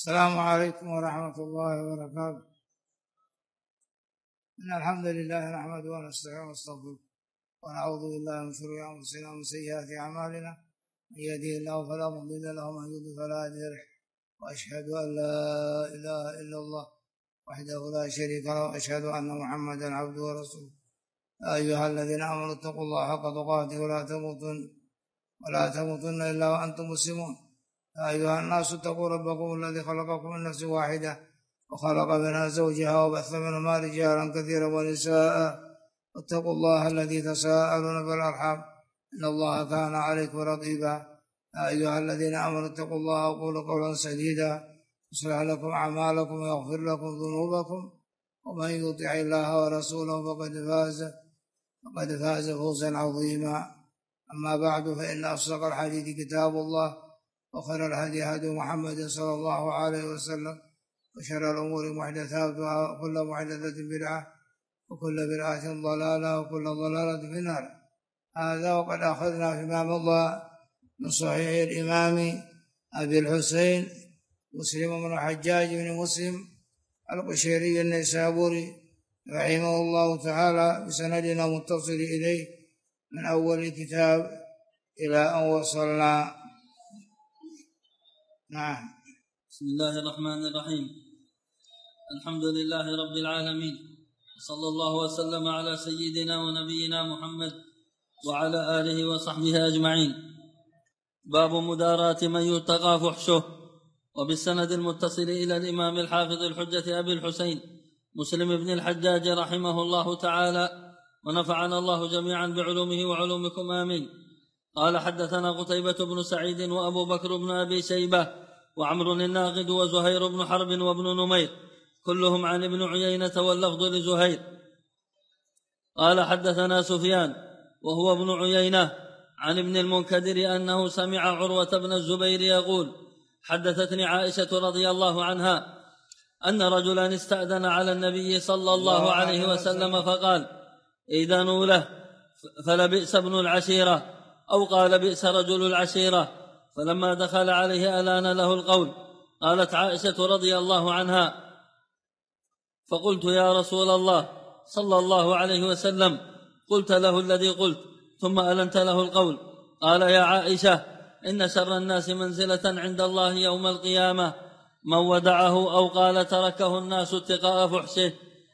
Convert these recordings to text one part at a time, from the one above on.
السلام عليكم ورحمة الله وبركاته. إن الحمد لله نحمده ونستعينه ونستغفره ونعوذ بالله من شرور أنفسنا ومن سيئات أعمالنا، من يهده الله فلا مضل له ومن يضلل فلا هادي له، وأشهد أن لا إله إلا الله وحده لا شريك له، وأشهد أن محمدا عبده ورسوله. يا أيها الذين آمنوا اتقوا الله حق تقاته ولا تموتن إلا وأنتم مسلمون. يا أيها الناس اتقوا ربكم الذي خلقكم من نفس واحدة وخلق منها زوجها وبث منهما رجالا كثيرا ونساء، واتقوا الله الذي تساءلون بالأرحام إن الله كان عليكم رقيبا. يا أيها الذين آمنوا اتقوا الله وقولوا قولا سديدا يصلح لكم أعمالكم ويغفر لكم ذنوبكم، ومن يطع الله ورسوله فقد فاز فوزا عظيما. أما بعد، فإن أصدق الحديث كتاب الله، وخير الهدي هدي محمد صلى الله عليه وسلم، وشر الأمور محدثاتها، وكل محدثة بدعة، وكل بدعة ضلالة، وكل ضلالة في النار. هذا وقد أخذنا فيما مضى من صحيح الإمام أبي الحسين مسلم بن الحجاج بن مسلم القشيري النيسابوري رحمه الله تعالى بسندنا متصل إليه من أول الكتاب إلى أن وصلنا. نعم. بسم الله الرحمن الرحيم. الحمد لله رب العالمين، صلى الله وسلم على سيدنا ونبينا محمد وعلى آله وصحبه أجمعين. باب مداراة من يتقى فحشه. وبالسند المتصل إلى الإمام الحافظ الحجة أبي الحسين مسلم بن الحجاج رحمه الله تعالى، ونفعنا الله جميعا بعلومه وعلومكم آمين. قال: حدثنا قتيبة بن سعيد وأبو بكر بن أبي شيبة وعمر الناقد وزهير بن حرب وابن نمير، كلهم عن ابن عيينة واللفظ لزهير. قال: حدثنا سفيان وهو ابن عيينة عن ابن المنكدر أنه سمع عروة بن الزبير يقول: حدثتني عائشة رضي الله عنها أن رجلا استأذن على النبي صلى الله عليه وسلم فقال: إذنوا له، فلبئس ابن العشيرة، أو قال: بئس رجل العشيرة. فلما دخل عليه ألان له القول. قالت عائشة رضي الله عنها: فقلت: يا رسول الله صلى الله عليه وسلم، قلت له الذي قلت ثم ألنت له القول. قال: يا عائشة، إن شر الناس منزلة عند الله يوم القيامة من ودعه أو قال تركه الناس اتقاء فحشه.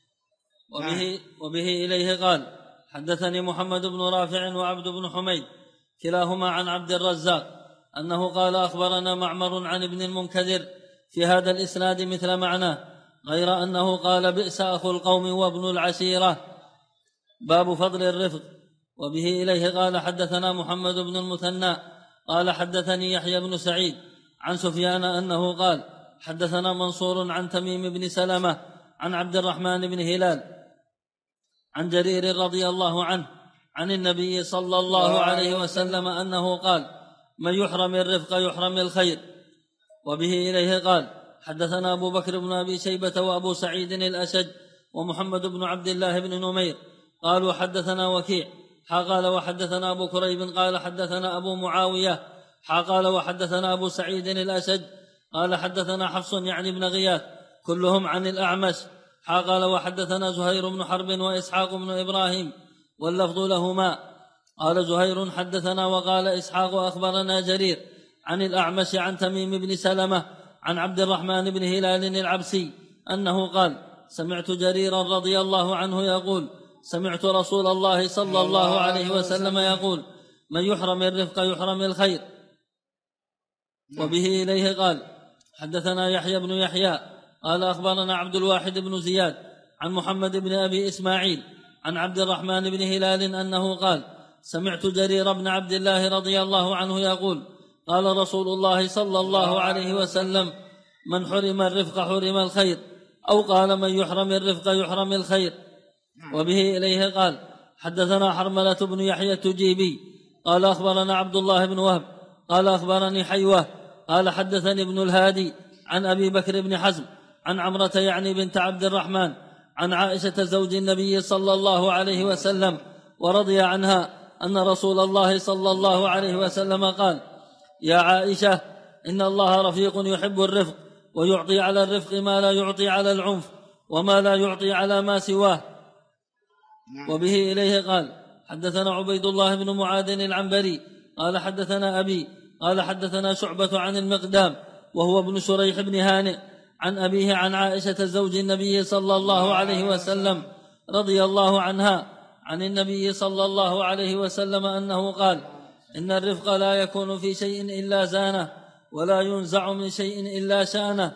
وبه إليه قال: حدثني محمد بن رافع وعبد بن حميد كلاهما عن عبد الرزاق أنه قال: أخبرنا معمر عن ابن المنكدر في هذا الإسناد مثل معناه، غير أنه قال: بئس أخو القوم وابن العشيرة. باب فضل الرفق. وبه إليه قال: حدثنا محمد بن المثنى قال: حدثني يحيى بن سعيد عن سفيان أنه قال: حدثنا منصور عن تميم بن سلمة عن عبد الرحمن بن هلال عن جرير رضي الله عنه عن النبي صلى الله عليه وسلم أنه قال: من يحرم الرفق يحرم الخير. وبه إليه قال: حدثنا أبو بكر بن أبي شيبة وأبو سعيد الأشج ومحمد بن عبد الله بن نمير قالوا: حدثنا وكيع قال: وحدثنا أبو كريب قال: حدثنا أبو معاوية قال: وحدثنا أبو سعيد الأشج قال: حدثنا حفص يعني بن غياث كلهم عن الأعمش قال: وحدثنا زهير بن حرب وإسحاق بن إبراهيم واللفظ لهما. قال زهير: حدثنا، وقال إسحاق: أخبرنا جرير عن الأعمش عن تميم بن سلمة عن عبد الرحمن بن هلال العبسي أنه قال: سمعت جريرا رضي الله عنه يقول: سمعت رسول الله صلى الله عليه وسلم يقول: من يحرم الرفق يحرم الخير. وبه إليه قال: حدثنا يحيى بن يحيى قال: أخبرنا عبد الواحد بن زياد عن محمد بن أبي إسماعيل عن عبد الرحمن بن هلال أنه قال: سمعت جرير بن عبد الله رضي الله عنه يقول: قال رسول الله صلى الله عليه وسلم: من حرم الرفق حرم الخير، أو قال: من يحرم الرفق يحرم الخير. وبه إليه قال: حدثنا حرملة بن يحيى التجيبي قال: أخبرنا عبد الله بن وهب قال: أخبرني حيوة قال: حدثني ابن الهادي عن أبي بكر بن حزم عن عمرة يعني بنت عبد الرحمن عن عائشة زوج النبي صلى الله عليه وسلم ورضي عنها أن رسول الله صلى الله عليه وسلم قال: يا عائشة، إن الله رفيق يحب الرفق، ويعطي على الرفق ما لا يعطي على العنف وما لا يعطي على ما سواه. وبه إليه قال حدثنا عبيد الله بن معاذ العنبري قال حدثنا أبي قال حدثنا شعبة عن المقدام وهو ابن شريح بن هانئ عن أبيه عن عائشة زوج النبي صلى الله عليه وسلم رضي الله عنها عن النبي صلى الله عليه وسلم أنه قال إن الرفق لا يكون في شيء إلا زانه ولا ينزع من شيء إلا شانه.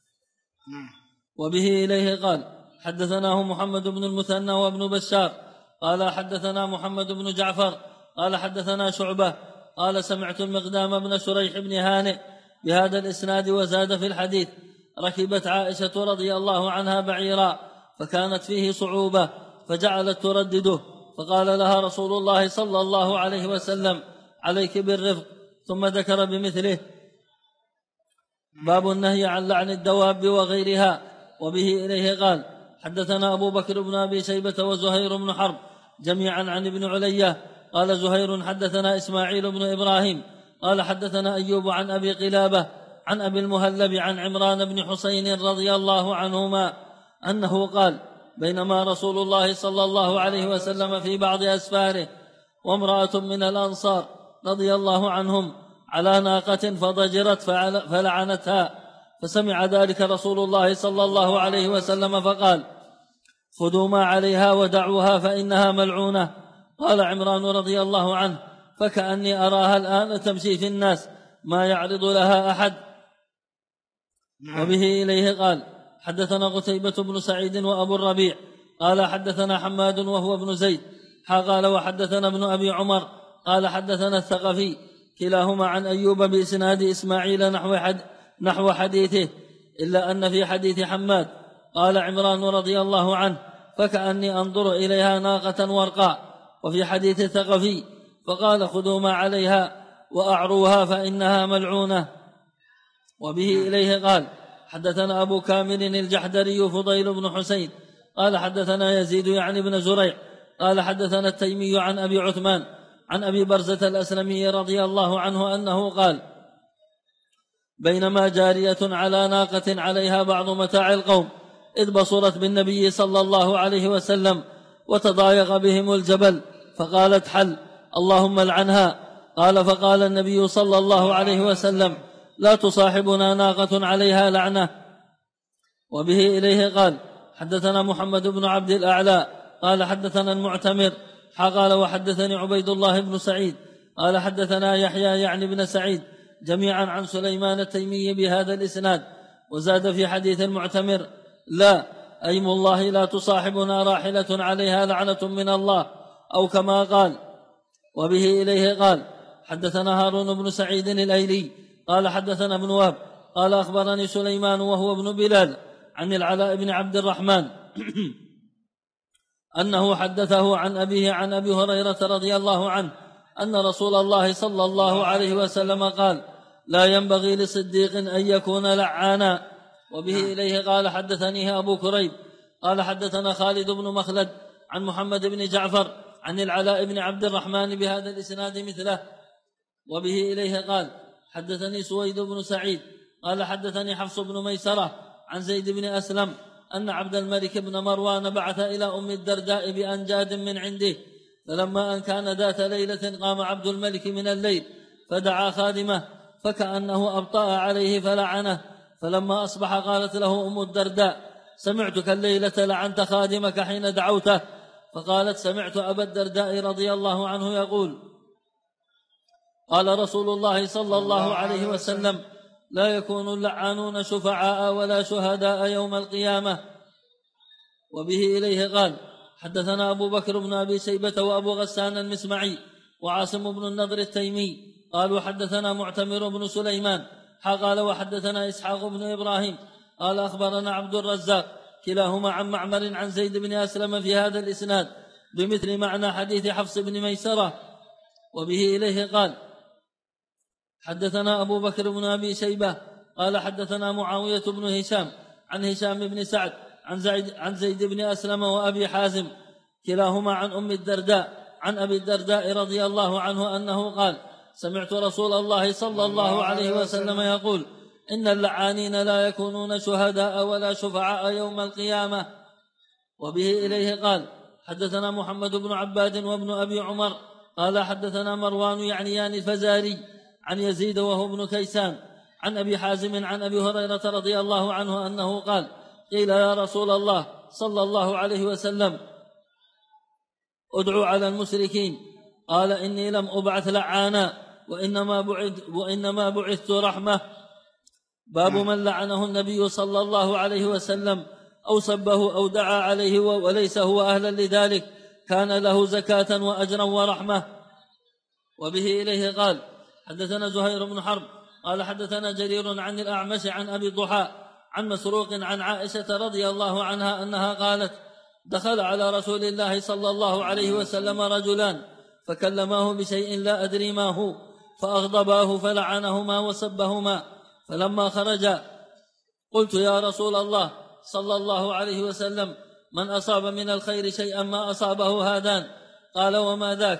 وبه إليه قال حدثناه محمد بن المثنى وابن بشار قال حدثنا محمد بن جعفر قال حدثنا شعبة قال سمعت المقدام بن شريح بن هانئ بهذا الإسناد وزاد في الحديث ركبت عائشة رضي الله عنها بعيرا فكانت فيه صعوبة فجعلت تردده فقال لها رسول الله صلى الله عليه وسلم عليك بالرفق ثم ذكر بمثله. باب النهي عن لعن الدواب وغيرها. وبه إليه قال حدثنا أبو بكر بن أبي شيبة وزهير بن حرب جميعا عن ابن علية قال زهير حدثنا إسماعيل بن إبراهيم قال حدثنا أيوب عن أبي قلابة عن أبي المهلب عن عمران بن حسين رضي الله عنهما أنه قال بينما رسول الله صلى الله عليه وسلم في بعض أسفاره وامرأة من الأنصار رضي الله عنهم على ناقة فضجرت فلعنتها فسمع ذلك رسول الله صلى الله عليه وسلم فقال خذوا ما عليها ودعوها فإنها ملعونة. قال عمران رضي الله عنه فكأني أراها الآن تمشي في الناس ما يعرض لها أحد. وبه إليه قال حدثنا قتيبة بن سعيد وأبو الربيع قال حدثنا حماد وهو ابن زيد قال وحدثنا ابن أبي عمر قال حدثنا الثقفي كلاهما عن أيوب بإسناد إسماعيل نحو حديثه إلا أن في حديث حماد قال عمران رضي الله عنه فكأني أنظر إليها ناقة ورقاء وفي حديث الثقفي فقال خذوا ما عليها وأعروها فإنها ملعونة. وبه إليه قال حدثنا أبو كامل الجحدري فضيل بن حسين قال حدثنا يزيد يعني بن زريع قال حدثنا التيمي عن أبي عثمان عن أبي برزة الأسلمي رضي الله عنه أنه قال بينما جارية على ناقة عليها بعض متاع القوم إذ بصرت بالنبي صلى الله عليه وسلم وتضايق بهم الجبل فقالت حل اللهم العنها. قال فقال النبي صلى الله عليه وسلم لا تصاحبنا ناقة عليها لعنة. وبه إليه قال حدثنا محمد بن عبد الأعلى قال حدثنا المعتمر قال وحدثني عبيد الله بن سعيد قال حدثنا يحيى يعني بن سعيد جميعا عن سليمان التيمي بهذا الإسناد وزاد في حديث المعتمر لا أيم الله لا تصاحبنا راحلة عليها لعنة من الله أو كما قال. وبه إليه قال حدثنا هارون بن سعيد الأيلي قال حدثنا ابن وهب قال أخبرني سليمان وهو ابن بلال عن العلاء بن عبد الرحمن أنه حدثه عن أبيه عن أبي هريرة رضي الله عنه أن رسول الله صلى الله عليه وسلم قال لا ينبغي لصديق أن يكون لعانا. وبه إليه قال حدثنيه أبو كريب قال حدثنا خالد بن مخلد عن محمد بن جعفر عن العلاء بن عبد الرحمن بهذا الإسناد مثله. وبه إليه قال حدثني سويد بن سعيد قال حدثني حفص بن ميسرة عن زيد بن أسلم أن عبد الملك بن مروان بعث إلى أم الدرداء بأنجاد من عنده فلما أن كان ذات ليلة قام عبد الملك من الليل فدعا خادمه فكأنه أبطأ عليه فلعنه فلما أصبح قالت له أم الدرداء سمعتك الليلة لعنت خادمك حين دعوته فقالت سمعت أبا الدرداء رضي الله عنه يقول قال رسول الله صلى الله عليه وسلم لا يكون اللعانون شفعاء ولا شهداء يوم القيامة. وبه إليه قال حدثنا أبو بكر بن أبي شيبة وأبو غسان المسمعي وعاصم بن النضر التيمي قالوا حدثنا معتمر بن سليمان قال وحدثنا إسحاق بن إبراهيم قال أخبرنا عبد الرزاق كلاهما عن معمر عن زيد بن أسلم في هذا الإسناد بمثل معنى حديث حفص بن ميسرة. وبه إليه قال حدثنا أبو بكر بن أبي شيبة قال حدثنا معاوية بن هشام عن هشام بن سعد عن زيد بن أسلم وأبي حازم كلاهما عن أم الدرداء عن أبي الدرداء رضي الله عنه أنه قال سمعت رسول الله صلى الله عليه وسلم يقول إن اللعانين لا يكونون شهداء ولا شفعاء يوم القيامة. وبه إليه قال حدثنا محمد بن عباد وابن أبي عمر قال حدثنا مروان يعنيان الفزاري عن يزيد وهو ابن كيسان عن أبي حازم عن أبي هريرة رضي الله عنه أنه قال قيل يا رسول الله صلى الله عليه وسلم ادعوا على المشركين قال إني لم أبعث لعانا وإنما بعثت رحمة. باب من لعنه النبي صلى الله عليه وسلم أو سبه أو دعا عليه وليس هو أهلا لذلك كان له زكاة وأجرا ورحمة. وبه إليه قال حدثنا زهير بن حرب قال حدثنا جرير عن الأعمش عن أبي الضحى عن مسروق عن عائشة رضي الله عنها أنها قالت دخل على رسول الله صلى الله عليه وسلم رجلان فكلماه بشيء لا أدري ما هو فأغضباه فلعنهما وسبهما، فلما خرجا قلت يا رسول الله صلى الله عليه وسلم من أصاب من الخير شيئا ما أصابه هذان؟ قال وما ذاك؟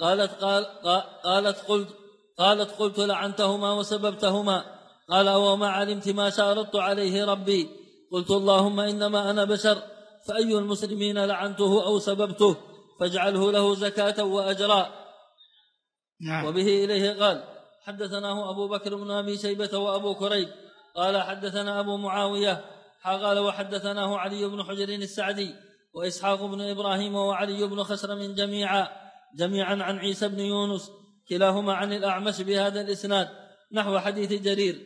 قالت قلت لعنتهما وسببتهما. قال وما علمت ما شارطت عليه ربي؟ قلت اللهم إنما أنا بشر فأي المسلمين لعنته أو سببته فاجعله له زكاة وأجرا. وبه إليه قال حدثناه أبو بكر بن أبي شيبة وأبو كريب قال حدثنا أبو معاوية قال وحدثناه علي بن حجر السعدي وإسحاق بن إبراهيم وعلي بن خسرم جميعا عن عيسى بن يونس كلاهما عن الأعمش بهذا الإسناد نحو حديث جرير.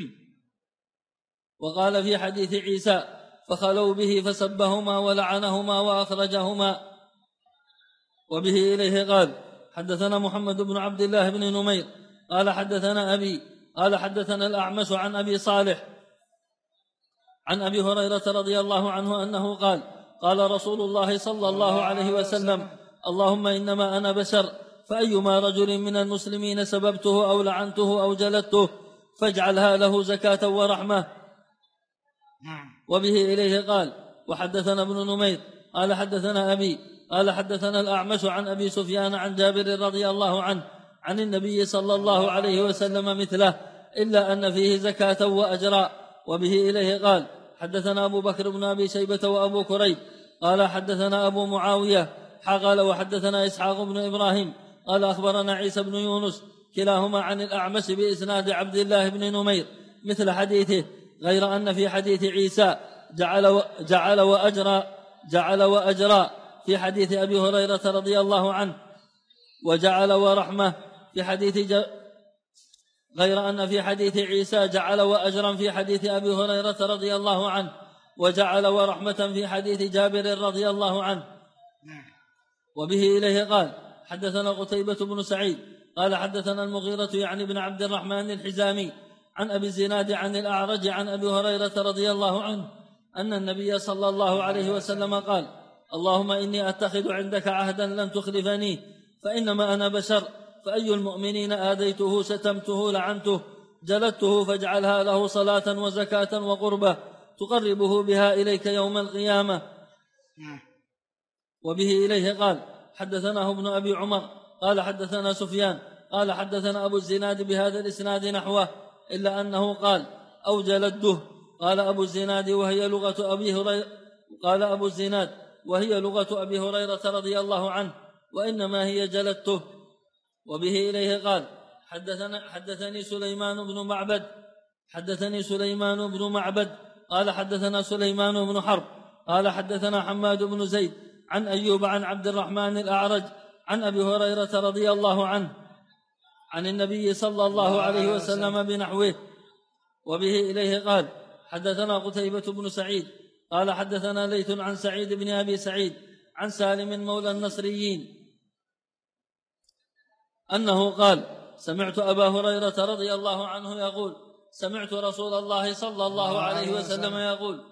وقال في حديث عيسى فخلوا به فسبهما ولعنهما وأخرجهما. وبه إليه قال حدثنا محمد بن عبد الله بن نمير قال حدثنا أبي قال حدثنا الأعمش عن أبي صالح عن أبي هريرة رضي الله عنه أنه قال قال رسول الله صلى الله عليه وسلم اللهم إنما أنا بشر فأيما رجل من المسلمين سببته أو لعنته أو جلدته فاجعلها له زكاة ورحمة. وبه إليه قال وحدثنا ابن نمير قال حدثنا أبي قال حدثنا الأعمش عن أبي سفيان عن جابر رضي الله عنه عن النبي صلى الله عليه وسلم مثله إلا أن فيه زكاة وأجرا. وبه إليه قال حدثنا أبو بكر بن أبي شيبة وأبو كريب قال حدثنا أبو معاوية قال وحدثنا إسحاق بن إبراهيم قال أخبرنا عيسى بن يونس كلاهما عن الأعمش بإسناد عبد الله بن نمير مثل حديثه غير أن في حديث عيسى جعل وأجرا في حديث أبي هريرة رضي الله عنه وجعل ورحمة في حديث غير أن في حديث عيسى جعل وأجرا في حديث أبي هريرة رضي الله عنه وجعل ورحمة في حديث جابر رضي الله عنه. وبه إليه قال حدثنا قتيبة بن سعيد قال حدثنا المغيرة يعني بن عبد الرحمن الحزامي عن أبي الزناد عن الأعرج عن أبي هريرة رضي الله عنه أن النبي صلى الله عليه وسلم قال اللهم إني أتخذ عندك عهدا لن تخلفني فإنما أنا بشر فأي المؤمنين آذيته شتمته لعنته جلدته فاجعلها له صلاة وزكاة وقربة تقربه بها إليك يوم القيامة. وبه إليه قال حدثناه ابن أبي عمر قال حدثنا سفيان قال حدثنا أبو الزناد بهذا الإسناد نحوه إلا أنه قال أو جلده. قال أبو الزناد وهي لغة أبي هريرة قال أبو الزناد وهي لغة أبي هريرة رضي الله عنه وإنما هي جلدته. وبه إليه قال حدثني سليمان بن معبد قال حدثنا سليمان بن حرب قال حدثنا حماد بن زيد عن أيوب عن عبد الرحمن الأعرج عن أبي هريرة رضي الله عنه عن النبي صلى الله عليه وسلم بنحوه. وبه إليه قال حدثنا قتيبة بن سعيد قال حدثنا ليث عن سعيد بن أبي سعيد عن سالم مولى النصريين أنه قال سمعت أبا هريرة رضي الله عنه يقول سمعت رسول الله صلى الله عليه وسلم يقول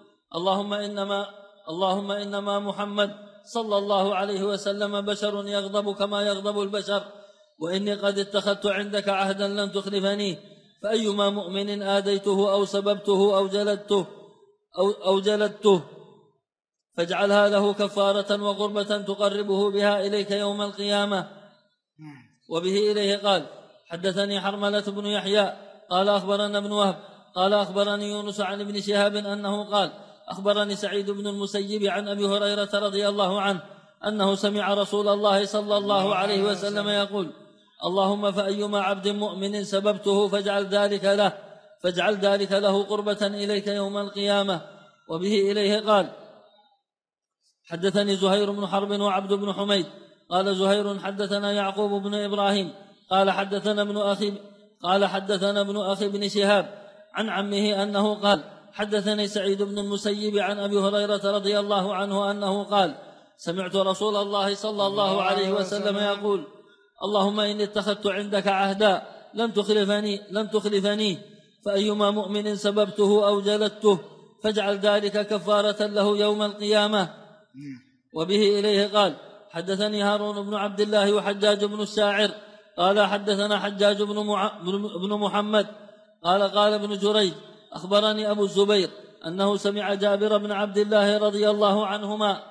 اللهم إنما محمد صلى الله عليه وسلم بشر يغضب كما يغضب البشر وإني قد اتخذت عندك عهدا لن تخلفني فأيما مؤمن آذيته أو سببته أو جلدته فاجعلها له كفارة وقربة تقربه بها إليك يوم القيامة. وبه إليه قال حدثني حرملة بن يحيى قال أخبرنا ابن وهب قال أخبرني يونس عن ابن شهاب أنه قال أخبرني سعيد بن المسيب عن أبي هريرة رضي الله عنه أنه سمع رسول الله صلى الله عليه وسلم يقول اللهم فأيما عبد مؤمن سببته فاجعل ذلك له قربة إليك يوم القيامة. وبه إليه قال حدثني زهير بن حرب وعبد بن حميد قال زهير حدثنا يعقوب بن إبراهيم قال حدثنا ابن أخي بن شهاب عن عمه أنه قال حدثني سعيد بن المسيب عن أبي هريرة رضي الله عنه أنه قال سمعت رسول الله صلى الله عليه وسلم يقول اللهم إني اتخذت عندك عهدا لن تخلفني فأيما مؤمن سببته أو جلدته فاجعل ذلك كفارة له يوم القيامة. وبه إليه قال حدثني هارون بن عبد الله وحجاج بن الشاعر قال حدثنا حجاج بن محمد قال ابن جريج أخبرني أبو الزبير أنه سمع جابر بن عبد الله رضي الله عنهما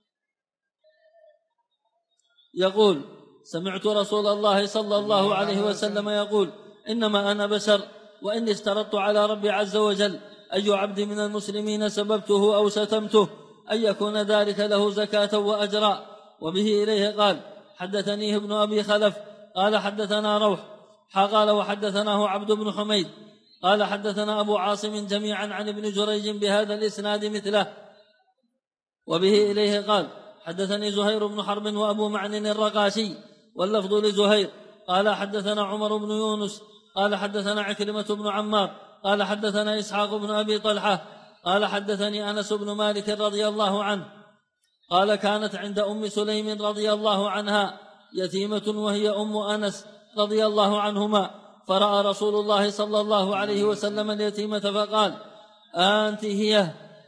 يقول سمعت رسول الله صلى الله عليه وسلم يقول إنما أنا بشر وإني اشترطت على ربي عز وجل أي عبد من المسلمين سببته أو شتمته أن يكون ذلك له زكاة وأجرا. وبه إليه قال حدثنيه ابن أبي خلف قال حدثنا روح قال وحدثناه عبد بن حميد قال حدثنا أبو عاصم جميعا عن ابن جريج بهذا الإسناد مثله. وبه إليه قال حدثني زهير بن حرب وأبو معن الرقاشي واللفظ لزهير قال حدثنا عمر بن يونس قال حدثنا عكرمة بن عمار قال حدثنا إسحاق بن أبي طلحة قال حدثني أنس بن مالك رضي الله عنه قال كانت عند أم سليم رضي الله عنها يتيمة وهي أم أنس رضي الله عنهما فرأى رسول الله صلى الله عليه وسلم اليتيمة فقال أنت هي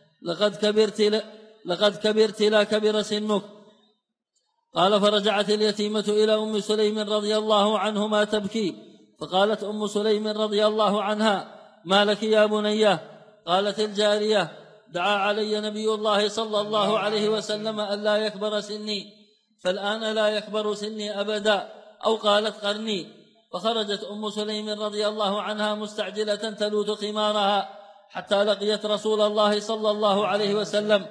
لقد كبرت لا كبر سنك. قال فرجعت اليتيمة إلى أم سليم رضي الله عنهما تبكي فقالت أم سليم رضي الله عنها ما لك يا بنية؟ قالت الجارية دعا علي نبي الله صلى الله عليه وسلم ألا يكبر سني فالآن لا يكبر سني أبدا أو قالت قرني. فخرجت أم سليم رضي الله عنها مستعجلة تلوت خمارها حتى لقيت رسول الله صلى الله عليه وسلم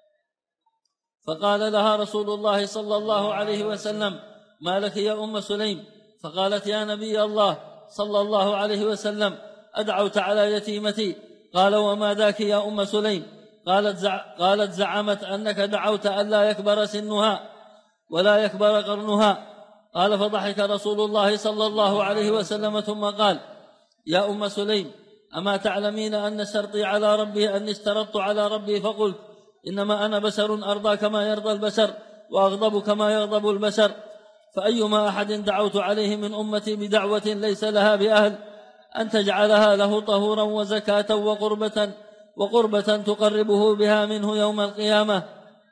فقال لها رسول الله صلى الله عليه وسلم ما لك يا أم سليم؟ فقالت يا نبي الله صلى الله عليه وسلم أدعوت على يتيمتي. قال وما ذاك يا أم سليم؟ قالت زعمت أنك دعوت ألا يكبر سنها ولا يكبر قرنها. قال فضحك رسول الله صلى الله عليه وسلم ثم قال يا أم سليم أما تعلمين أن شرطي على ربي أن اشترطت على ربي فقلت إنما أنا بشر أرضى كما يرضى البشر وأغضب كما يغضب البشر فأيما أحد دعوت عليه من أمتي بدعوة ليس لها بأهل أن تجعلها له طهورا وزكاة وقربة تقربه بها منه يوم القيامة.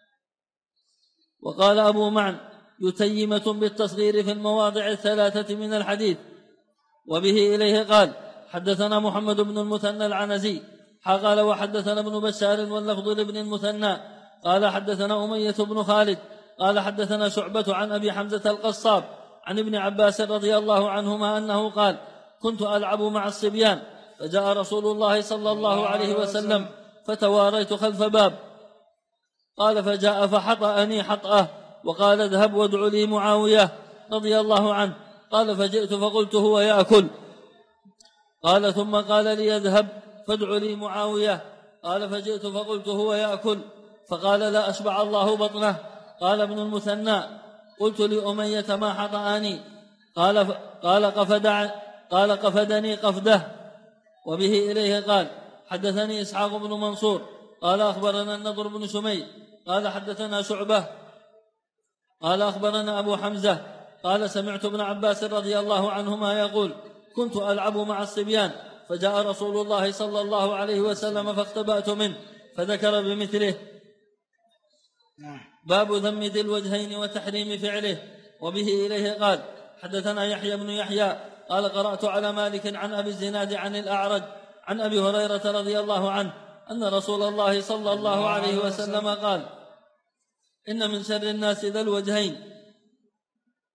وقال أبو معن يتيمة بالتصغير في المواضع الثلاثة من الحديث. وبه إليه قال حدثنا محمد بن المثنى العنزي قال وحدثنا ابن بشار واللفظ لابن المثنى قال حدثنا أمية بن خالد قال حدثنا شعبة عن أبي حمزة القصاب عن ابن عباس رضي الله عنهما أنه قال كنت ألعب مع الصبيان فجاء رسول الله صلى الله عليه وسلم فتواريت خلف باب قال فجاء فحطأني حطأه وقال اذهب وادع لي معاوية رضي الله عنه. قال فجئت فقلت هو يأكل. قال ثم قال لي اذهب فادع لي معاوية. قال فجئت فقلت هو يأكل. فقال لا أشبع الله بطنه. قال ابن المثنى قلت لأمية ما حطأني؟ قال قفدني قفده. وبه إليه قال حدثني إسحاق بن منصور قال أخبرنا النضر بن سمي قال حدثنا شعبة قال أخبرنا أبو حمزة قال سمعت ابن عباس رضي الله عنهما يقول كنت ألعب مع الصبيان فجاء رسول الله صلى الله عليه وسلم فاختبأت منه فذكر بمثله. باب ذم ذي الوجهين وتحريم فعله. وبه إليه قال حدثنا يحيى بن يحيى قال قرأت على مالك عن أبي الزناد عن الأعرج عن أبي هريرة رضي الله عنه أن رسول الله صلى الله عليه وسلم قال إن من شر الناس ذا الوجهين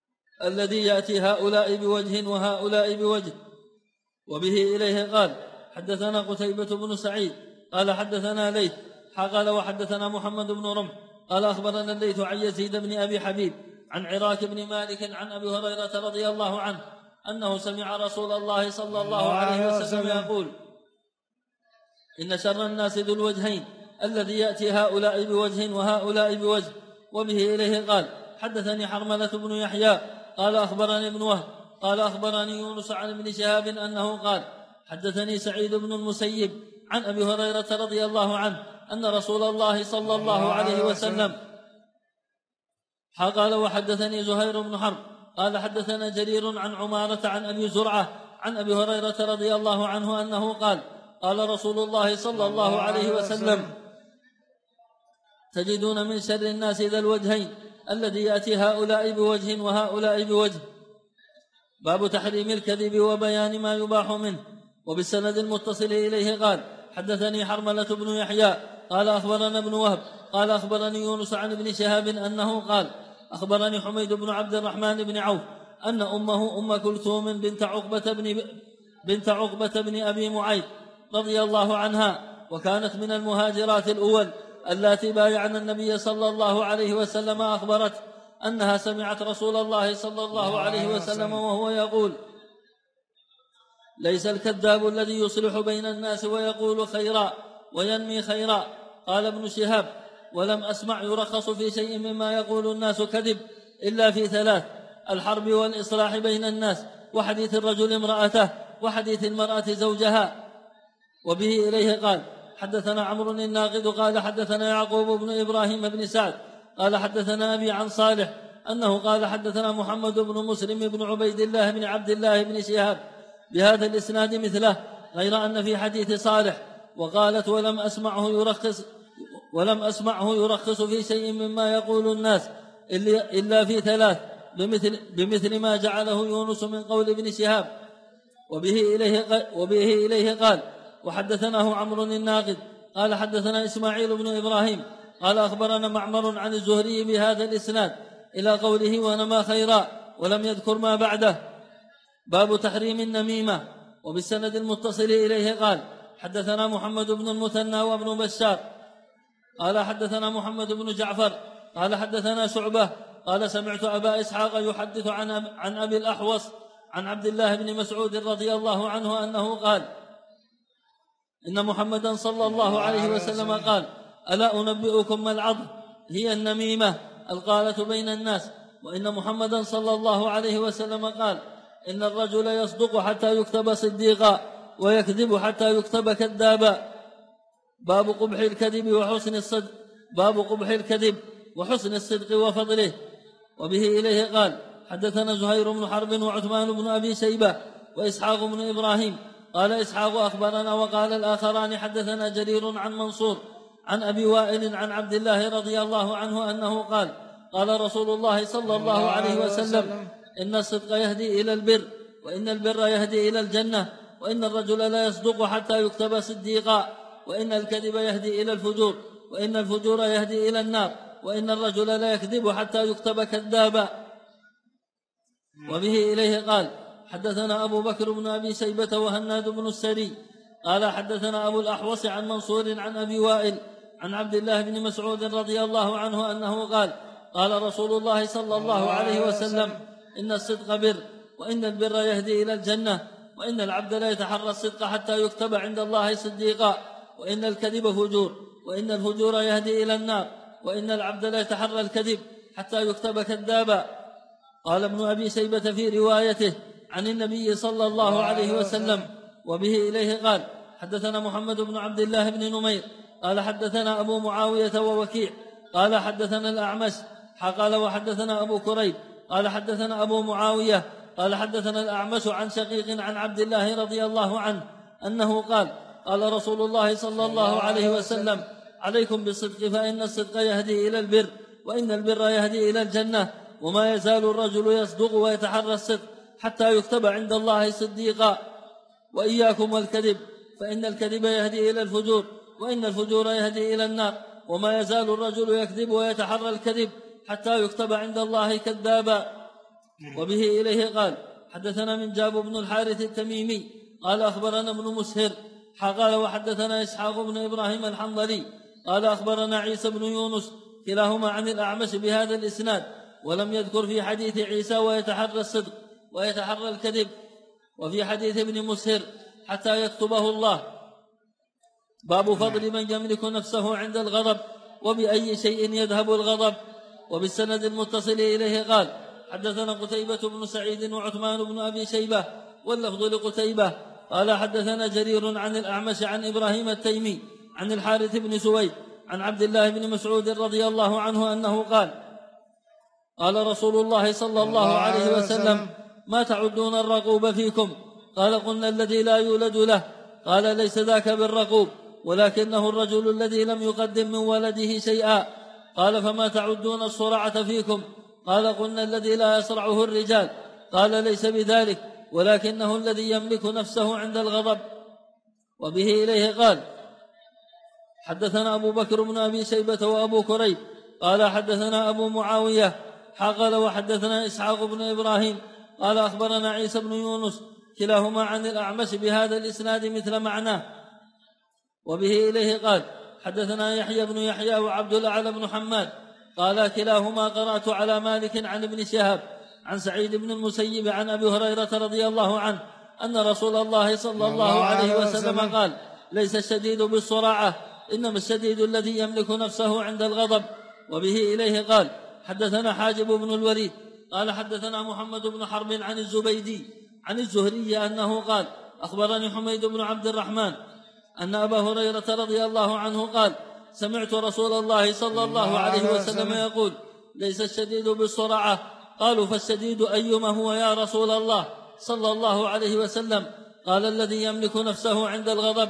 الذي يأتي هؤلاء بوجه وهؤلاء بوجه. وبه إليه قال حدثنا قتيبة بن سعيد قال حدثنا ليث قال وحدثنا محمد بن رمح قال أخبرنا الليث عن يزيد بن أبي حبيب عن عراك بن مالك عن أبي هريرة رضي الله عنه أنه سمع رسول الله صلى الله عليه وسلم يقول: إن شر الناس ذو الوجهين الذي يأتي هؤلاء بوجه وهؤلاء بوجه. وبه إليه قال: حدثني حرملة بن يحيى قال أخبرني ابن وهب قال أخبرني يونس عن ابن شهاب أنه قال: حدثني سعيد بن المسيب عن أبي هريرة رضي الله عنه أن رسول الله صلى الله عليه وسلم قال: وحدثني زهير بن حرب قال حدثنا جرير عن عمارة عن أبي زرعة عن أبي هريرة رضي الله عنه أنه قال: قال رسول الله صلى الله عليه وسلم: تجدون من شر الناس ذا الوجهين الذي يأتي هؤلاء بوجه وهؤلاء بوجه. باب تحريم الكذب وبيان ما يباح منه. وبالسند المتصل إليه قال: حدثني حرملة بن يحيى قال أخبرنا ابن وهب قال أخبرني يونس عن ابن شهاب أنه قال: أخبرني حميد بن عبد الرحمن بن عوف أن أمه أم كلثوم بنت عقبة بن أبي معيط رضي الله عنها، وكانت من المهاجرات الأول اللاتي بايعن النبي صلى الله عليه وسلم، أخبرت أنها سمعت رسول الله صلى الله عليه وسلم وهو يقول: ليس الكذاب الذي يصلح بين الناس ويقول خيرا وينمي خيرا. قال ابن شهاب: ولم أسمع يرخص في شيء مما يقول الناس كذب إلا في ثلاث: الحرب والإصلاح بين الناس، وحديث الرجل امرأته، وحديث المرأة زوجها. وبه إليه قال: حدثنا عمرو الناقد قال حدثنا يعقوب بن إبراهيم بن سعد قال حدثنا أبي عن صالح أنه قال حدثنا محمد بن مسلم بن عبيد الله بن عبد الله بن شهاب بهذا الإسناد مثله، غير أن في حديث صالح وقالت: ولم أسمعه يرخص في شيء مما يقول الناس إلا في ثلاث، بمثل ما جعله يونس من قول ابن شهاب. وبه إليه قال: وحدثناه عمرو الناقد قال حدثنا إسماعيل بن إبراهيم قال أخبرنا معمر عن الزهري بهذا الإسناد إلى قوله: ونما خيرا، ولم يذكر ما بعده. باب تحريم النميمة. وبالسند المتصل إليه قال: حدثنا محمد بن المثنى وابن بشار قال حدثنا محمد بن جعفر قال حدثنا شعبة قال: سمعت أبا إسحاق يحدث عن أبي الأحوص عن عبد الله بن مسعود رضي الله عنه أنه قال: إن محمدا صلى الله عليه وسلم قال: ألا أنبئكم ما العض؟ هي النميمة القالة بين الناس. وإن محمدا صلى الله عليه وسلم قال: إن الرجل يصدق حتى يكتب صديقا، ويكذب حتى يكتب كذابا. باب قبح الكذب وحسن الصدق وفضله. وبه إليه قال: حدثنا زهير بن حرب وعثمان بن أبي شيبة وإسحاق بن إبراهيم قال إسحاق أخبرنا، وقال الآخران حدثنا جرير عن منصور عن أبي وائل عن عبد الله رضي الله عنه أنه قال: قال رسول الله صلى الله عليه وسلم: إن الصدق يهدي إلى البر، وإن البر يهدي إلى الجنة، وإن الرجل لا يصدق حتى يكتب صديقا، وإن الكذب يهدي إلى الفجور، وإن الفجور يهدي إلى النار، وإن الرجل لا يكذب حتى يكتب كذابا. وبه إليه قال: حدثنا أبو بكر بن أبي شيبة وهناد بن السري قال حدثنا أبو الأحوص عن منصور عن أبي وائل عن عبد الله بن مسعود رضي الله عنه أنه قال: قال رسول الله صلى الله عليه وسلم: إن الصدق بر، وإن البر يهدي إلى الجنة، وإن العبد لا يتحرى الصدق حتى يكتب عند الله صديقا، وإن الكذب فجور، وإن الفجور يهدي إلى النار، وإن العبد لا يتحرى الكذب حتى يكتب كذابا. قال ابن أبي شيبة في روايته عن النبي صلى الله عليه وسلم. وبه إليه قال: حدثنا محمد بن عبد الله بن نمير قال حدثنا أبو معاوية ووكيع قال حدثنا الأعمش قال وحدثنا أبو كريب قال حدثنا أبو معاوية قال حدثنا الأعمش عن شقيق عن عبد الله رضي الله عنه أنه قال: قال رسول الله صلى الله عليه وسلم: عليكم بالصدق، فإن الصدق يهدي إلى البر، وإن البر يهدي إلى الجنة، وما يزال الرجل يصدق ويتحرى الصدق حتى يكتب عند الله صديقا. وإياكم والكذب، فإن الكذب يهدي إلى الفجور، وإن الفجور يهدي إلى النار، وما يزال الرجل يكذب ويتحرى الكذب حتى يكتب عند الله كذابا. وبه إليه قال: حدثنا من جاب بن الحارث التميمي قال أخبرنا ابن مسهر قال وحدثنا إسحاق بن إبراهيم الحنظلي قال أخبرنا عيسى بن يونس كلاهما عن الأعمش بهذا الإسناد، ولم يذكر في حديث عيسى ويتحرى الصدق ويتحرى الكذب، وفي حديث ابن مسهر حتى يكتبه الله. باب فضل من يملك نفسه عند الغضب وبأي شيء يذهب الغضب. وبالسند المتصل إليه قال حدثنا قتيبة بن سعيد وعثمان بن أبي شيبة واللفظ لقتيبة قال حدثنا جرير عن الأعمش عن إبراهيم التيمي عن الحارث بن سويد عن عبد الله بن مسعود رضي الله عنه أنه قال رسول الله صلى الله عليه وسلم ما تعدون الرقوب فيكم؟ قال قلنا الذي لا يولد له. قال ليس ذاك بالرقوب ولكنه الرجل الذي لم يقدم من ولده شيئا. قال فما تعدون الصرعة فيكم؟ قال قلنا الذي لا يصرعه الرجال. قال ليس بذلك ولكنه الذي يملك نفسه عند الغضب. وبه إليه قال حدثنا أبو بكر بن أبي شيبة وأبو كريب قال حدثنا أبو معاوية قال وحدثنا إسحاق بن إبراهيم قال أخبرنا عيسى بن يونس كلاهما عن الأعمش بهذا الإسناد مثل معناه. وبه إليه قال حدثنا يحيى بن يحيى وعبد الأعلى بن حماد قال كلاهما قرأت على مالك عن ابن شهاب عن سعيد بن المسيب عن أبي هريرة رضي الله عنه أن رسول الله صلى الله عليه وسلم قال ليس الشديد بالصراعة إنما الشديد الذي يملك نفسه عند الغضب. وبه إليه قال حدثنا حاجب بن الوليد قال حدثنا محمد بن حرب عن الزبيدي عن الزهري أنه قال أخبرني حميد بن عبد الرحمن أن أبا هريرة رضي الله عنه قال سمعت رسول الله صلى الله عليه وسلم يقول ليس الشديد بالصرعة. قالوا فالشديد أيما هو يا رسول الله صلى الله عليه وسلم؟ قال الذي يملك نفسه عند الغضب.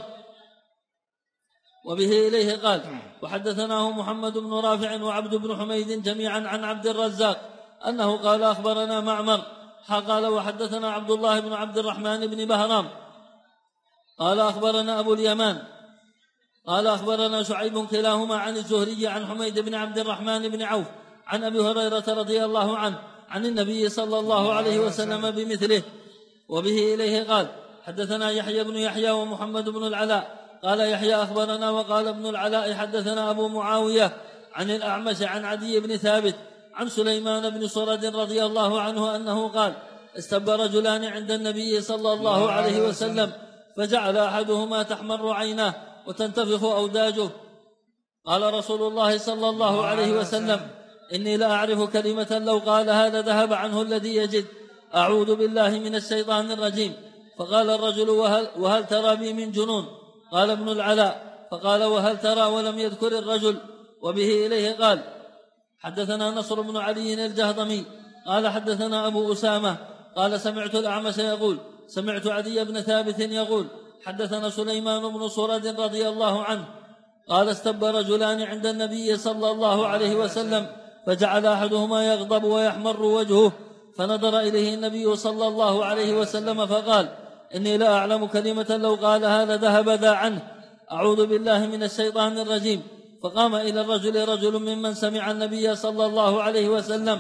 وبه إليه قال وحدثناه محمد بن رافع وعبد بن حميد جميعا عن عبد الرزاق أنه قال أخبرنا معمر قال وحدثنا عبد الله بن عبد الرحمن بن بهرام قال أخبرنا أبو اليمان قال أخبرنا شعيب كلاهما عن الزهري عن حميد بن عبد الرحمن بن عوف عن أبي هريرة رضي الله عنه عن النبي صلى الله عليه وسلم بمثله. وبه إليه قال حدثنا يحيى بن يحيى ومحمد بن العلاء قال يحيى أخبرنا وقال ابن العلاء حدثنا أبو معاوية عن الأعمش عن عدي بن ثابت عن سليمان بن صرد رضي الله عنه أنه قال استب رجلان عند النبي صلى الله عليه وسلم فجعل أحدهما تحمر عيناه وتنتفخ أوداجه. قال رسول الله صلى الله عليه وسلم إني لا أعرف كلمة لو قال هذا ذهب عنه الذي يجد. أعوذ بالله من الشيطان الرجيم. فقال الرجل وهل ترى بي من جنون؟ قال ابن العلاء فقال وهل ترى ولم يذكر الرجل. وبه إليه قال حدثنا نصر بن علي الجهضمي قال حدثنا أبو أسامة قال سمعت الأعمش يقول سمعت عدي بن ثابت يقول حدثنا سليمان بن صرد رضي الله عنه قال استب رجلان عند النبي صلى الله عليه وسلم فجعل أحدهما يغضب ويحمر وجهه فنظر إليه النبي صلى الله عليه وسلم فقال إني لا أعلم كلمة لو قال هذا ذهب ذا عنه. أعوذ بالله من الشيطان الرجيم. فقام إلى الرجل رجل ممن سمع النبي صلى الله عليه وسلم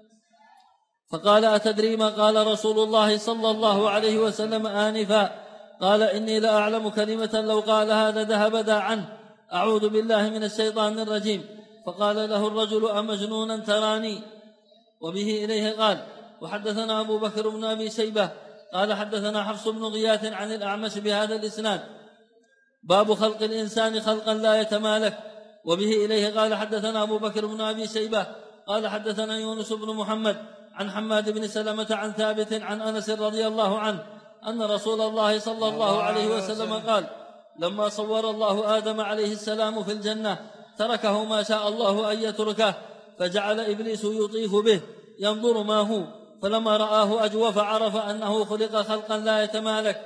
فقال أتدري ما قال رسول الله صلى الله عليه وسلم آنفا؟ قال إني لا أعلم كلمة لو قال هذا ذهب ذا عنه. أعوذ بالله من الشيطان الرجيم. فقال له الرجل أمجنونا تراني؟ وبه إليه قال وحدثنا أبو بكر بن أبي شيبة قال حدثنا حفص بن غياث عن الأعمش بهذا الإسناد باب خلق الإنسان خلقا لا يتمالك. وبه إليه قال حدثنا أبو بكر بن أبي شيبة قال حدثنا يونس بن محمد عن حماد بن سلمة عن ثابت عن أنس رضي الله عنه أن رسول الله صلى الله عليه وسلم قال لما صور الله آدم عليه السلام في الجنة تركه ما شاء الله أن يتركه فجعل إبليس يطيف به ينظر ما هو فلما رآه أجوف عرف أنه خلق خلقا لا يتمالك.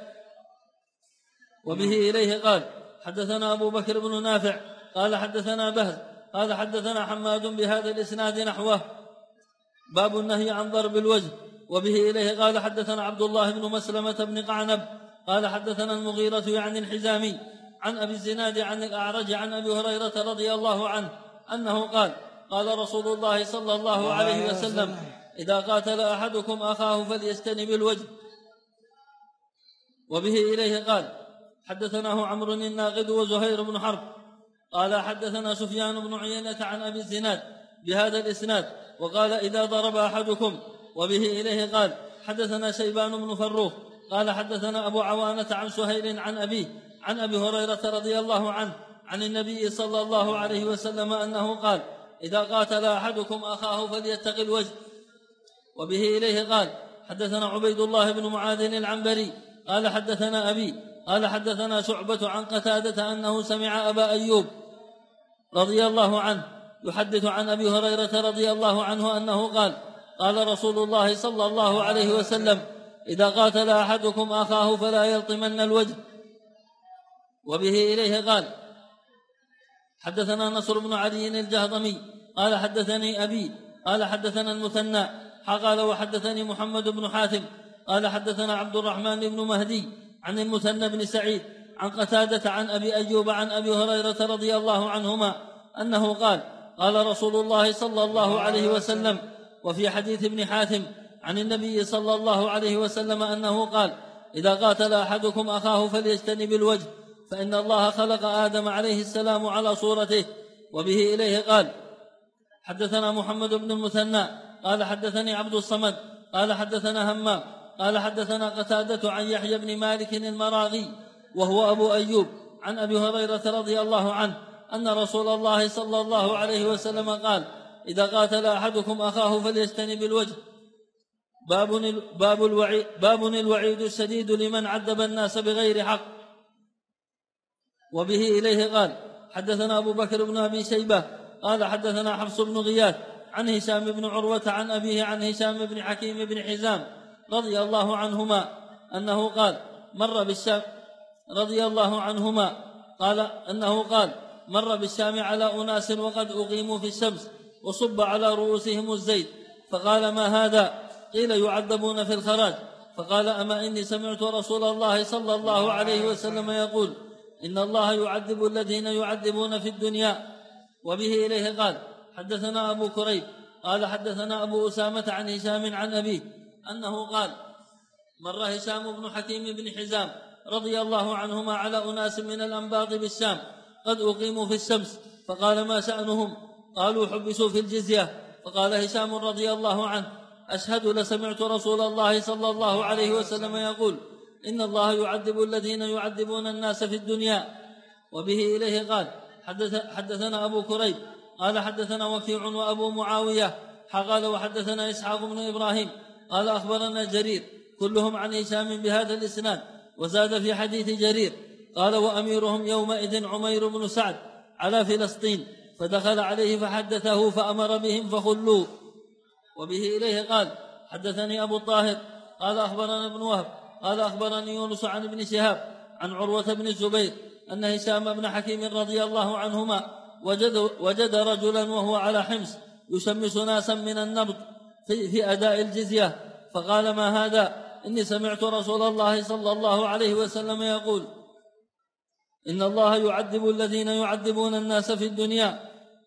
وبه إليه قال حدثنا أبو بكر بن نافع قال حدثنا بهز قال حدثنا حماد بهذا الإسناد نحوه باب النهي عن ضرب الوجه. وبه إليه قال حدثنا عبد الله بن مسلمة بن قعنب قال حدثنا المغيرة يعني الحزامي عن أبي الزناد عن الأعرج عن أبي هريرة رضي الله عنه أنه قال قال رسول الله صلى الله عليه وسلم إذا قاتل أحدكم أخاه فليجتنب الوجه. وبه إليه قال حدثناه عمرو الناقد وزهير بن حرب قال حدثنا سفيان بن عيينة عن أبي الزناد بهذا الإسناد وقال إذا ضرب أحدكم، وبه إليه قال حدثنا شيبان بن فروخ قال حدثنا أبو عوانة عن سهيل عن أبيه عن أبي هريرة رضي الله عنه عن النبي صلى الله عليه وسلم أنه قال إذا قاتل أحدكم أخاه فليتق الوجه. وبه إليه قال حدثنا عبيد الله بن معاذ العنبري قال حدثنا أبي قال حدثنا شعبة عن قتادة أنه سمع أبا أيوب رضي الله عنه يحدث عن أبي هريرة رضي الله عنه أنه قال قال رسول الله صلى الله عليه وسلم إذا قاتل أحدكم أخاه فلا يلطمن الوجه. وبه إليه قال حدثنا نصر بن علي الجهضمي قال حدثني أبي قال حدثنا المثنى قال وحدثني محمد بن حاتم قال حدثنا عبد الرحمن بن مهدي عن المثنى بن سعيد عن قتادة عن أبي أيوب عن أبي هريرة رضي الله عنهما أنه قال قال رسول الله صلى الله عليه وسلم. وفي حديث ابن حاتم عن النبي صلى الله عليه وسلم أنه قال إذا قاتل أحدكم أخاه فليجتنب الوجه فإن الله خلق آدم عليه السلام على صورته. وبه إليه قال حدثنا محمد بن المثنى قال حدثني عبد الصمد قال حدثنا همام قال حدثنا قتادة عن يحيى بن مالك المراغي وهو أبو أيوب عن أبي هريرة رضي الله عنه أن رسول الله صلى الله عليه وسلم قال إذا قاتل أحدكم أخاه فليجتنب الوجه. باب الوعيد الشديد لمن عذب الناس بغير حق. وبه إليه قال حدثنا أبو بكر بن أبي شيبة قال حدثنا حفص بن غياث عن هشام بن عروة عن أبيه عن هشام بن حكيم بن حزام رضي الله عنهما أنه قال مر بالشام رضي الله عنهما قال أنه قال مر بالشام على أناس وقد أقيموا في الشمس وصب على رؤوسهم الزيت فقال ما هذا؟ قيل يعذبون في الخراج. فقال أما إني سمعت رسول الله صلى الله عليه وسلم يقول إن الله يعذب الذين يعذبون في الدنيا. وبه إليه قال حدثنا أبو كريب قال حدثنا أبو أسامة عن هشام عن أبيه أنه قال مر هشام بن حكيم بن حزام رضي الله عنهما على أناس من الأنباط بالشام قد أقيموا في الشمس فقال ما شأنهم؟ قالوا حبسوا في الجزية. فقال هشام رضي الله عنه أشهد لسمعت رسول الله صلى الله عليه وسلم يقول إن الله يعذب الذين يعذبون الناس في الدنيا. وبه إليه قال حدثنا أبو كريب قال حدثنا وكيع وأبو معاوية قال وحدثنا إسحاق بن إبراهيم قال أخبرنا جرير كلهم عن هشام بهذا الإسناد وزاد في حديث جرير قال وأميرهم يومئذ عمير بن سعد على فلسطين فدخل عليه فحدثه فأمر بهم فخلوا. وبه إليه قال حدثني أبو الطاهر قال أخبرنا ابن وهب قال أخبرني يونس عن ابن شهاب عن عروة بن الزبير أن هشام بن حكيم رضي الله عنهما وجد رجلا وهو على حمص يشمس ناسا من النبط في أداء الجزية فقال ما هذا؟ إني سمعت رسول الله صلى الله عليه وسلم يقول إن الله يعذب الذين يعذبون الناس في الدنيا.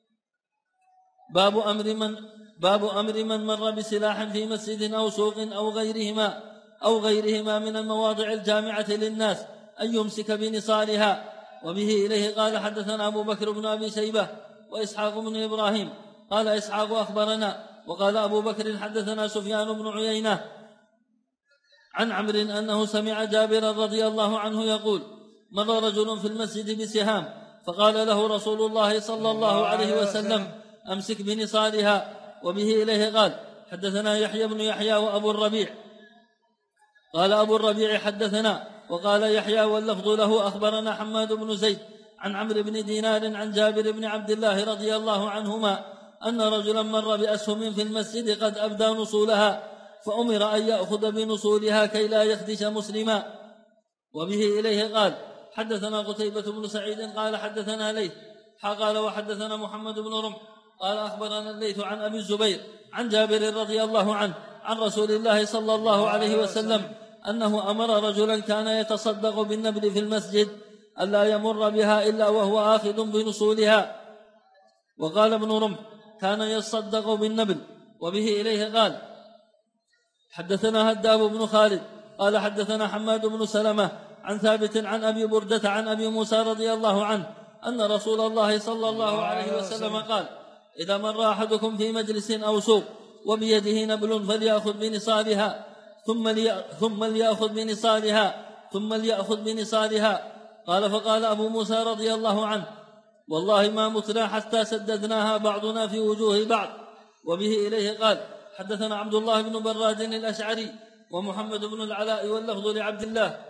باب أمر من مر بسلاح في مسجد أو سوق أو غيرهما من المواضع الجامعة للناس أن يمسك بنصالها. وبه إليه قال حدثنا أبو بكر بن أبي شيبة وإسحاق بن إبراهيم قال إسحاق أخبرنا وقال أبو بكر حدثنا سفيان بن عيينة عن عمرو أنه سمع جابر رضي الله عنه يقول مر رجل في المسجد بسهام فقال له رسول الله صلى الله عليه وسلم أمسك بنصالها. وبه إليه قال حدثنا يحيى بن يحيى وأبو الربيع قال أبو الربيع حدثنا وقال يحيى واللفظ له أخبرنا حماد بن زيد عن عمرو بن دينار عن جابر بن عبد الله رضي الله عنهما أن رجلا مر بأسهم في المسجد قد أبدى نصولها فأمر أن يأخذ بنصولها كي لا يخدش مسلما. وبه إليه قال حدثنا قتيبة بن سعيد قال حدثنا ليث قال وحدثنا محمد بن رمح قال أخبرنا الليث عن أبي الزبير عن جابر رضي الله عنه عن رسول الله صلى الله عليه وسلم أنه أمر رجلا كان يتصدق بالنبل في المسجد ألا يمر بها إلا وهو آخذ بنصولها. وقال ابن رمح كان يتصدق بالنبل. وبه إليه قال حدثنا هداب بن خالد قال حدثنا حماد بن سلمة عن ثابت عن أبي بردة عن أبي موسى رضي الله عنه أن رسول الله صلى الله عليه وسلم قال: إذا مر أحدكم في مجلس أو سوق وبيده نبل فليأخذ بنصالها ثم ليأخذ بنصالها. قال: فقال أبو موسى رضي الله عنه: والله ما متنا حتى سددناها بعضنا في وجوه بعض. وبه إليه قال: حدثنا عبد الله بن براد الأشعري ومحمد بن العلاء واللفظ لعبد الله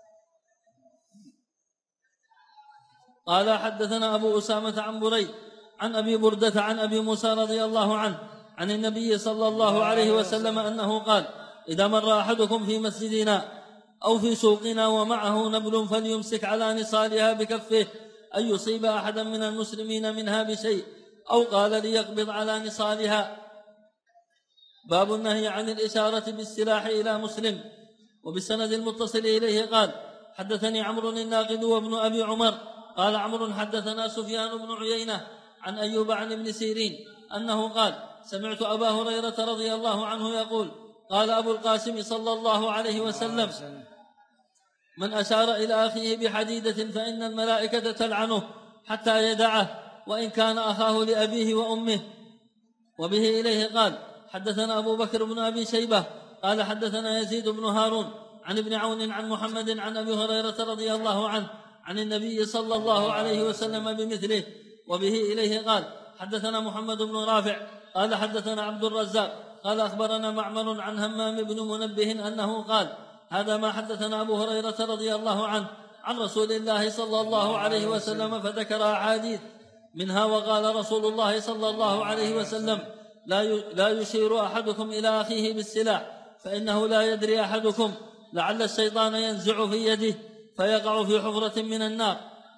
قال: حدثنا أبو أسامة عن بريد عن أبي بردة عن أبي موسى رضي الله عنه عن النبي صلى الله عليه وسلم أنه قال: إذا مر أحدكم في مسجدنا أو في سوقنا ومعه نبل فليمسك على نصالها بكفه أن يصيب أحدا من المسلمين منها بشيء، أو قال: ليقبض على نصالها. باب النهي عن الإشارة بالسلاح إلى مسلم. وبالسند المتصل إليه قال: حدثني عمرو الناقد وابن أبي عمر قال عمرو: حدثنا سفيان بن عيينة عن أيوب عن ابن سيرين أنه قال: سمعت أبا هريرة رضي الله عنه يقول: قال أبو القاسم صلى الله عليه وسلم: من أشار إلى أخيه بحديدة فإن الملائكة تلعنه حتى يدعه وإن كان أخاه لأبيه وأمه. وبه إليه قال: حدثنا أبو بكر بن أبي شيبة قال: حدثنا يزيد بن هارون عن ابن عون عن محمد عن أبي هريرة رضي الله عنه عن النبي صلى الله عليه وسلم بمثله. وبه إليه قال: حدثنا محمد بن رافع قال: حدثنا عبد الرزاق قال: أخبرنا معمر عن همام بن منبه أنه قال: هذا ما حدثنا أبو هريرة رضي الله عنه عن رسول الله صلى الله عليه وسلم، فذكر أحاديث منها: وقال رسول الله صلى الله عليه وسلم: لا يشير أحدكم إلى أخيه بالسلاح، فإنه لا يدري أحدكم لعل الشيطان ينزع في يده فيقع في حفرة من النار.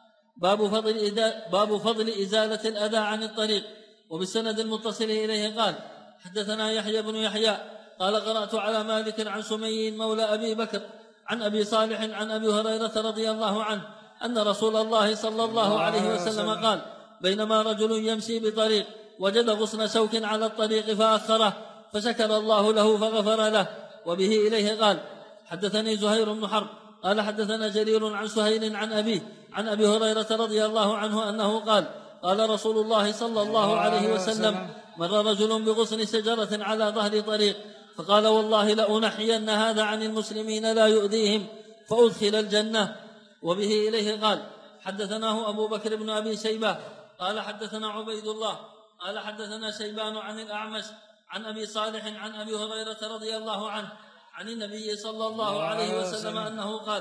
باب فضل إزالة الأذى عن الطريق. وبالسند المتصل إليه قال: حدثنا يحيى بن يحيى قال: قرأت على مالك عن سمي مولى أبي بكر عن أبي صالح عن أبي هريرة رضي الله عنه أن رسول الله صلى الله عليه وسلم قال: بينما رجل يمشي بطريق وجد غصن شوك على الطريق فأخره، فشكر الله له فغفر له. وبه إليه قال: حدثني زهير بن حرب قال: حدثنا جرير عن سهيل عن أبيه عن أبي هريرة رضي الله عنه أنه قال: قال رسول الله صلى الله عليه وسلم: مر رجل بغصن شجرة على ظهر طريق فقال: والله لأنحين هذا عن المسلمين لا يؤذيهم فأدخل الجنة. وبه إليه قال: حدثناه أبو بكر بن أبي شيبة قال: حدثنا عبيد الله قال: حدثنا شيبان عن الأعمش عن أبي صالح عن أبي هريرة رضي الله عنه عن النبي صلى الله عليه وسلم أنه قال: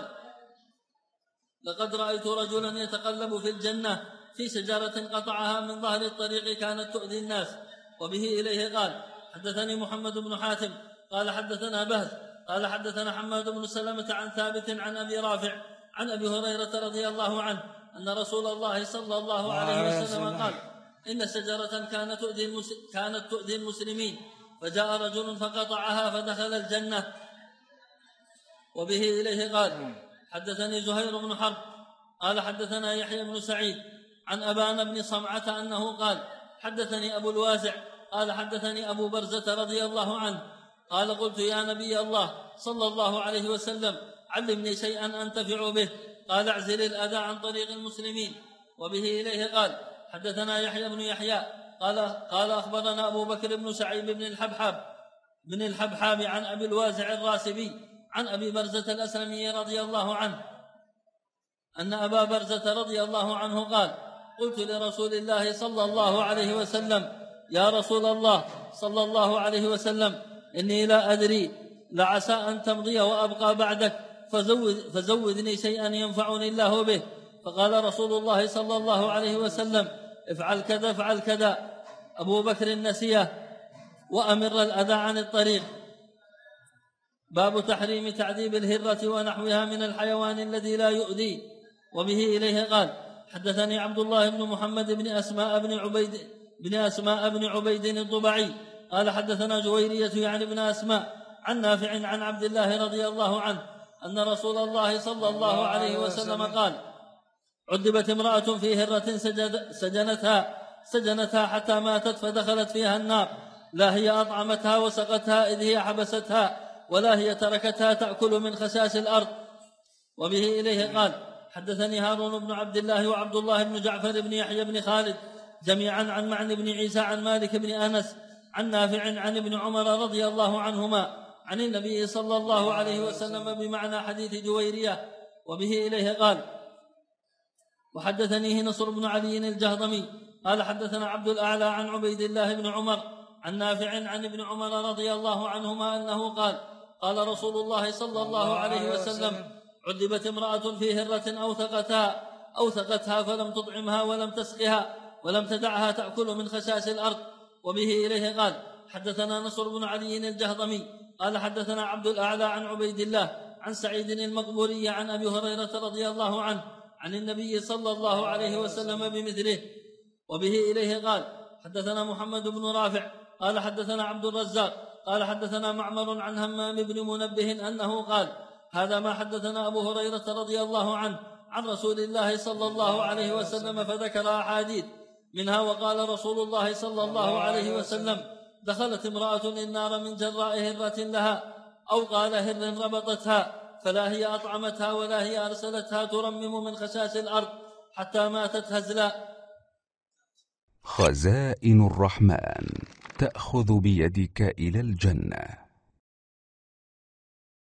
لقد رأيت رجلا يتقلب في الجنة في شجرة قطعها من ظهر الطريق كانت تؤذي الناس. وبه إليه قال: حدثني محمد بن حاتم قال: حدثنا بهز قال: حدثنا حماد بن سلمة عن ثابت عن أبي رافع عن أبي هريرة رضي الله عنه أن رسول الله صلى الله عليه وسلم قال: إن شجرة كانت تؤذي المسلمين، فجاء رجل فقطعها فدخل الجنة. وبه إليه قال: حدثني زهير بن حرب قال: حدثنا يحيى بن سعيد عن أبان بن صمعة أنه قال: حدثني أبو الواسع قال: حدثني أبو برزة رضي الله عنه قال: قلت: يا نبي الله صلى الله عليه وسلم، علمني شيئا أنتفع به. قال: اعزل الأذى عن طريق المسلمين. وبه إليه قال: حدثنا يحيى بن يحيى قال: أخبرنا أبو بكر بن سعيد بن الحبحاب عن أبي الوازع الراسبي عن أبي برزة الأسلمي رضي الله عنه أن أبا برزة رضي الله عنه قال: قلت لرسول الله صلى الله عليه وسلم: يا رسول الله صلى الله عليه وسلم، إني لا أدري لعسى أن تمضي وأبقى بعدك، فزودني شيئا ينفعني الله به. فقال رسول الله صلى الله عليه وسلم: افعل كذا افعل كذا. أبو بكر نسيه وأمر الأذى عن الطريق. باب تحريم تعذيب الهرة ونحوها من الحيوان الذي لا يؤذي. وبه إليه قال: حدثني عبد الله بن محمد بن أسماء بن عبيد الضبعي قال: حدثنا جويرية يعني ابن أسماء عن نافع عن عبد الله رضي الله عنه أن رسول الله صلى الله عليه وسلم قال: عذبت امرأة في هرة سجنتها حتى ماتت فدخلت فيها النار، لا هي أطعمتها وسقتها إذ هي حبستها، ولا هي تركتها تأكل من خشاش الأرض. وبه إليه قال حدثني هارون بن عبد الله وعبد الله بن جعفر بن يحيى بن خالد جميعا عن معن بن عيسى عن مالك بن أنس عن نافع عن ابن عمر رضي الله عنهما عن النبي صلى الله عليه وسلم بمعنى حديث جويرية. وبه إليه قال وحدثنيه نصر بن علي الجهضمي قال حدثنا عبد الأعلى عن عبيد الله بن عمر عن نافع عن ابن عمر رضي الله عنهما أنه قال قال رسول الله صلى الله عليه وسلم عذبت امرأة في هرة أوثقتها فلم تطعمها ولم تسقها ولم تدعها تأكل من خشاش الأرض. وبه إليه قال حدثنا نصر بن علي الجهضمي قال حدثنا عبد الأعلى عن عبيد الله عن سعيد المقبوري عن أبي هريرة رضي الله عنه عن النبي صلى الله عليه وسلم بمثله. وبه إليه قال حدثنا محمد بن رافع قال حدثنا عبد الرزاق قال حدثنا معمر عن همام بن منبه أنه قال هذا ما حدثنا أبو هريرة رضي الله عنه عن رسول الله صلى الله عليه وسلم فذكر أحاديث منها وقال رسول الله صلى الله عليه وسلم دخلت امرأة النار من جراء هرة لها أو قال هر ربطتها فلا هي أطعمتها ولا هي أرسلتها ترمم من خشاش الأرض حتى ماتت هزلا. خزائن الرحمن تأخذ بيدك إلى الجنة.